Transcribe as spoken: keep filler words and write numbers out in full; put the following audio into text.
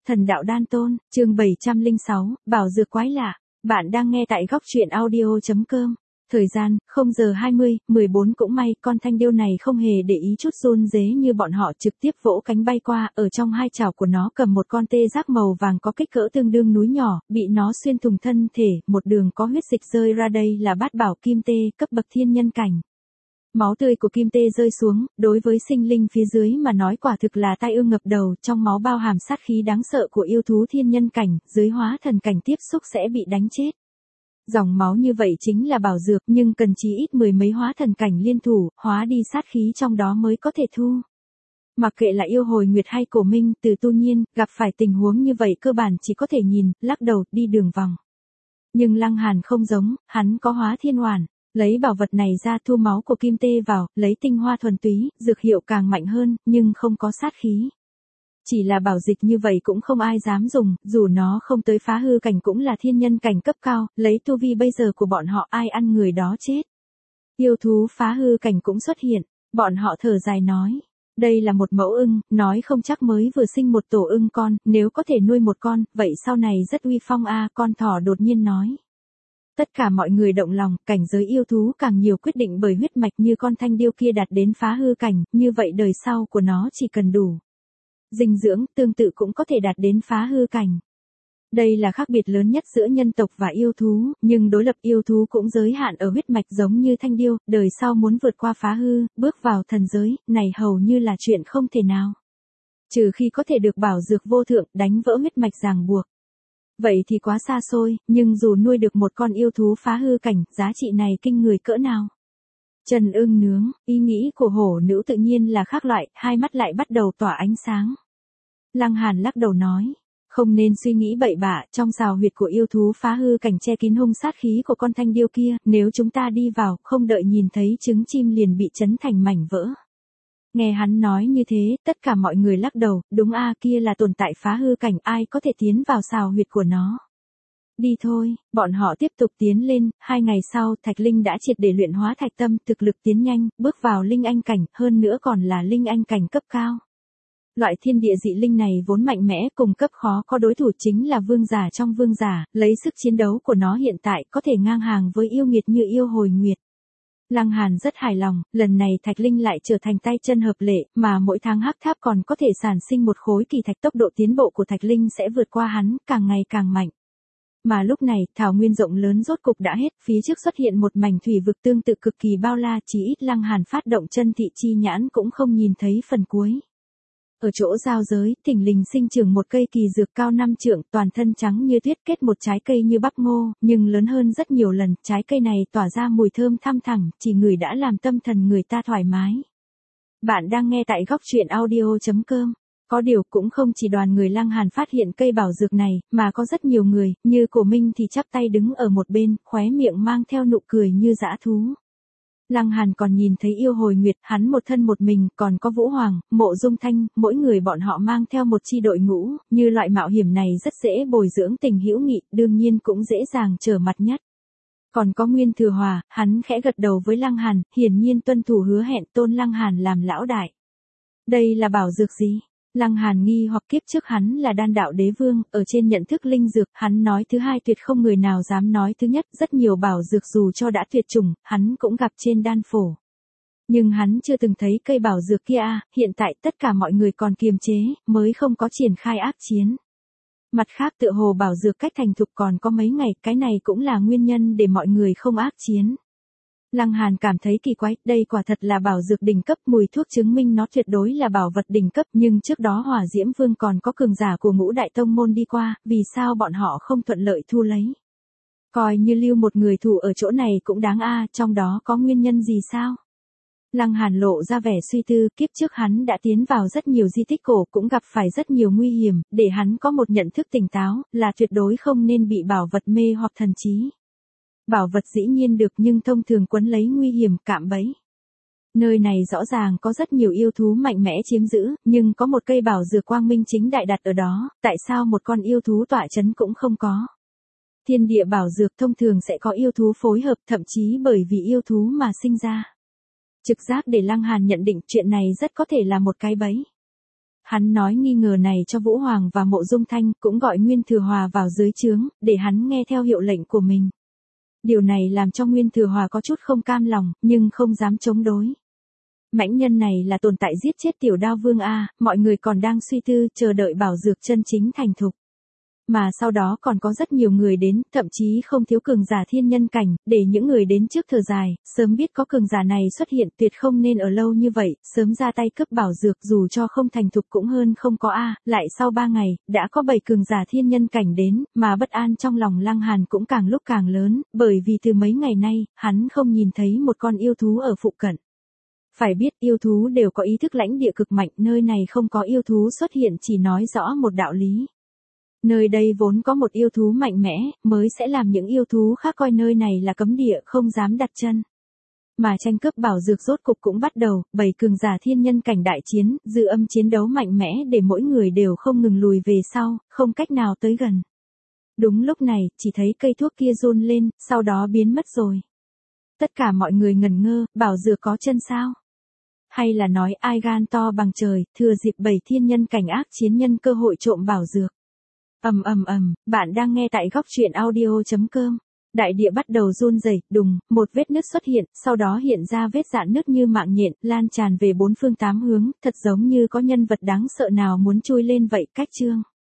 Thần đạo đan tôn, chương bảy trăm lẻ sáu, bảo dược quái lạ. Bạn đang nghe tại góc truyện audio chấm com. Thời gian, không giờ hai mươi, mười bốn cũng may, con thanh điêu này không hề để ý chút run rế như bọn họ, trực tiếp vỗ cánh bay qua, ở trong hai chảo của nó cầm một con tê giác màu vàng có kích cỡ tương đương núi nhỏ, bị nó xuyên thủng thân thể, một đường có huyết dịch rơi ra, đây là bát bảo kim tê, cấp bậc thiên nhân cảnh. Máu tươi của kim tê rơi xuống, đối với sinh linh phía dưới mà nói quả thực là tai ương ngập đầu, trong máu bao hàm sát khí đáng sợ của yêu thú thiên nhân cảnh, dưới hóa thần cảnh tiếp xúc sẽ bị đánh chết. Dòng máu như vậy chính là bảo dược, nhưng cần chí ít mười mấy hóa thần cảnh liên thủ, hóa đi sát khí trong đó mới có thể thu. Mặc kệ là yêu hồi nguyệt hay cổ minh, từ tu nhiên, gặp phải tình huống như vậy cơ bản chỉ có thể nhìn, lắc đầu, đi đường vòng. Nhưng Lăng Hàn không giống, hắn có hóa thiên hoàn. Lấy bảo vật này ra thu máu của kim tê vào, lấy tinh hoa thuần túy, dược hiệu càng mạnh hơn, nhưng không có sát khí. Chỉ là bảo dịch như vậy cũng không ai dám dùng, dù nó không tới phá hư cảnh cũng là thiên nhân cảnh cấp cao, lấy tu vi bây giờ của bọn họ ai ăn người đó chết. Yêu thú phá hư cảnh cũng xuất hiện, bọn họ thở dài nói. Đây là một mẫu ưng, nói không chắc mới vừa sinh một tổ ưng con, nếu có thể nuôi một con, vậy sau này rất uy phong a, con thỏ đột nhiên nói. Tất cả mọi người động lòng, cảnh giới yêu thú càng nhiều quyết định bởi huyết mạch, như con thanh điêu kia đạt đến phá hư cảnh, như vậy đời sau của nó chỉ cần đủ dinh dưỡng, tương tự cũng có thể đạt đến phá hư cảnh. Đây là khác biệt lớn nhất giữa nhân tộc và yêu thú, nhưng đối lập yêu thú cũng giới hạn ở huyết mạch giống như thanh điêu, đời sau muốn vượt qua phá hư, bước vào thần giới, này hầu như là chuyện không thể nào. Trừ khi có thể được bảo dược vô thượng, đánh vỡ huyết mạch ràng buộc. Vậy thì quá xa xôi, nhưng dù nuôi được một con yêu thú phá hư cảnh, giá trị này kinh người cỡ nào. Trần ưng nướng, ý nghĩ của hổ nữ tự nhiên là khác loại, hai mắt lại bắt đầu tỏa ánh sáng. Lăng Hàn lắc đầu nói, không nên suy nghĩ bậy bạ, trong xào huyệt của yêu thú phá hư cảnh che kín hung sát khí của con thanh điêu kia, nếu chúng ta đi vào, không đợi nhìn thấy trứng chim liền bị chấn thành mảnh vỡ. Nghe hắn nói như thế, tất cả mọi người lắc đầu, đúng a, kia là tồn tại phá hư cảnh, ai có thể tiến vào xào huyệt của nó. Đi thôi, bọn họ tiếp tục tiến lên, hai ngày sau, Thạch Linh đã triệt để luyện hóa thạch tâm, thực lực tiến nhanh, bước vào linh anh cảnh, hơn nữa còn là linh anh cảnh cấp cao. Loại thiên địa dị linh này vốn mạnh mẽ, cùng cấp khó có đối thủ, chính là vương giả trong vương giả, lấy sức chiến đấu của nó hiện tại có thể ngang hàng với yêu nghiệt như yêu hồi nguyệt. Lăng Hàn rất hài lòng, lần này Thạch Linh lại trở thành tay chân hợp lệ, mà mỗi tháng hắc tháp còn có thể sản sinh một khối kỳ thạch, tốc độ tiến bộ của Thạch Linh sẽ vượt qua hắn, càng ngày càng mạnh. Mà lúc này, thảo nguyên rộng lớn rốt cục đã hết, phía trước xuất hiện một mảnh thủy vực tương tự cực kỳ bao la, chỉ ít Lăng Hàn phát động chân thị chi nhãn cũng không nhìn thấy phần cuối. Ở chỗ giao giới, thình lình sinh trưởng một cây kỳ dược cao năm trượng, toàn thân trắng như tuyết, kết một trái cây như bắp ngô, nhưng lớn hơn rất nhiều lần, trái cây này tỏa ra mùi thơm thăm thẳm, chỉ ngửi đã làm tâm thần người ta thoải mái. Bạn đang nghe tại góc truyện audio chấm com. Có điều cũng không chỉ đoàn người Lăng Hàn phát hiện cây bảo dược này, mà có rất nhiều người, như Cổ Minh thì chắp tay đứng ở một bên, khóe miệng mang theo nụ cười như dã thú. Lăng Hàn còn nhìn thấy yêu hồi nguyệt, hắn một thân một mình, còn có Vũ Hoàng, Mộ Dung Thanh, mỗi người bọn họ mang theo một chi đội ngũ, như loại mạo hiểm này rất dễ bồi dưỡng tình hữu nghị, đương nhiên cũng dễ dàng trở mặt nhất. Còn có Nguyên Thừa Hòa, hắn khẽ gật đầu với Lăng Hàn, hiển nhiên tuân thủ hứa hẹn, tôn Lăng Hàn làm lão đại. Đây là bảo dược gì? Lăng Hàn nghi hoặc, kiếp trước hắn là đan đạo đế vương, ở trên nhận thức linh dược, hắn nói thứ hai tuyệt không người nào dám nói thứ nhất, rất nhiều bảo dược dù cho đã tuyệt chủng, hắn cũng gặp trên đan phổ. Nhưng hắn chưa từng thấy cây bảo dược kia a, hiện tại tất cả mọi người còn kiềm chế, mới không có triển khai ác chiến. Mặt khác tựa hồ bảo dược cách thành thục còn có mấy ngày, cái này cũng là nguyên nhân để mọi người không ác chiến. Lăng Hàn cảm thấy kỳ quái, đây quả thật là bảo dược đỉnh cấp, mùi thuốc chứng minh nó tuyệt đối là bảo vật đỉnh cấp, nhưng trước đó Hỏa Diễm Vương còn có cường giả của ngũ đại tông môn đi qua, vì sao bọn họ không thuận lợi thu lấy? Coi như lưu một người thủ ở chỗ này cũng đáng a, trong đó có nguyên nhân gì sao? Lăng Hàn lộ ra vẻ suy tư, kiếp trước hắn đã tiến vào rất nhiều di tích cổ, cũng gặp phải rất nhiều nguy hiểm, để hắn có một nhận thức tỉnh táo, là tuyệt đối không nên bị bảo vật mê hoặc thần trí. Bảo vật dĩ nhiên được, nhưng thông thường quấn lấy nguy hiểm, cạm bẫy. Nơi này rõ ràng có rất nhiều yêu thú mạnh mẽ chiếm giữ, nhưng có một cây bảo dược quang minh chính đại đặt ở đó, tại sao một con yêu thú tọa chấn cũng không có? Thiên địa bảo dược thông thường sẽ có yêu thú phối hợp, thậm chí bởi vì yêu thú mà sinh ra. Trực giác để Lăng Hàn nhận định chuyện này rất có thể là một cái bẫy. Hắn nói nghi ngờ này cho Vũ Hoàng và Mộ Dung Thanh, cũng gọi Nguyên Thừa Hòa vào dưới trướng, để hắn nghe theo hiệu lệnh của mình. Điều này làm cho Nguyên Thừa Hòa có chút không cam lòng, nhưng không dám chống đối. Mãnh nhân này là tồn tại giết chết Tiểu Đao Vương a, mọi người còn đang suy tư, chờ đợi bảo dược chân chính thành thục. Mà sau đó còn có rất nhiều người đến, thậm chí không thiếu cường giả thiên nhân cảnh, để những người đến trước thở dài, sớm biết có cường giả này xuất hiện tuyệt không nên ở lâu như vậy, sớm ra tay cướp bảo dược dù cho không thành thục cũng hơn không có a. Lại sau ba ngày, đã có bảy cường giả thiên nhân cảnh đến, mà bất an trong lòng Lăng Hàn cũng càng lúc càng lớn, bởi vì từ mấy ngày nay, hắn không nhìn thấy một con yêu thú ở phụ cận. Phải biết yêu thú đều có ý thức lãnh địa cực mạnh, nơi này không có yêu thú xuất hiện chỉ nói rõ một đạo lý. Nơi đây vốn có một yêu thú mạnh mẽ, mới sẽ làm những yêu thú khác coi nơi này là cấm địa không dám đặt chân. Mà tranh cướp bảo dược rốt cục cũng bắt đầu, bảy cường giả thiên nhân cảnh đại chiến, dư âm chiến đấu mạnh mẽ để mỗi người đều không ngừng lùi về sau, không cách nào tới gần. Đúng lúc này, chỉ thấy cây thuốc kia run lên, sau đó biến mất rồi. Tất cả mọi người ngẩn ngơ, bảo dược có chân sao? Hay là nói ai gan to bằng trời, thừa dịp bảy thiên nhân cảnh ác chiến nhân cơ hội trộm bảo dược. Ầm ầm ầm, bạn đang nghe tại góc truyện audio chấm com. Đại địa bắt đầu run rẩy, đùng, một vết nứt xuất hiện, sau đó hiện ra vết rạn nứt như mạng nhện, lan tràn về bốn phương tám hướng, thật giống như có nhân vật đáng sợ nào muốn chui lên vậy. Cách chương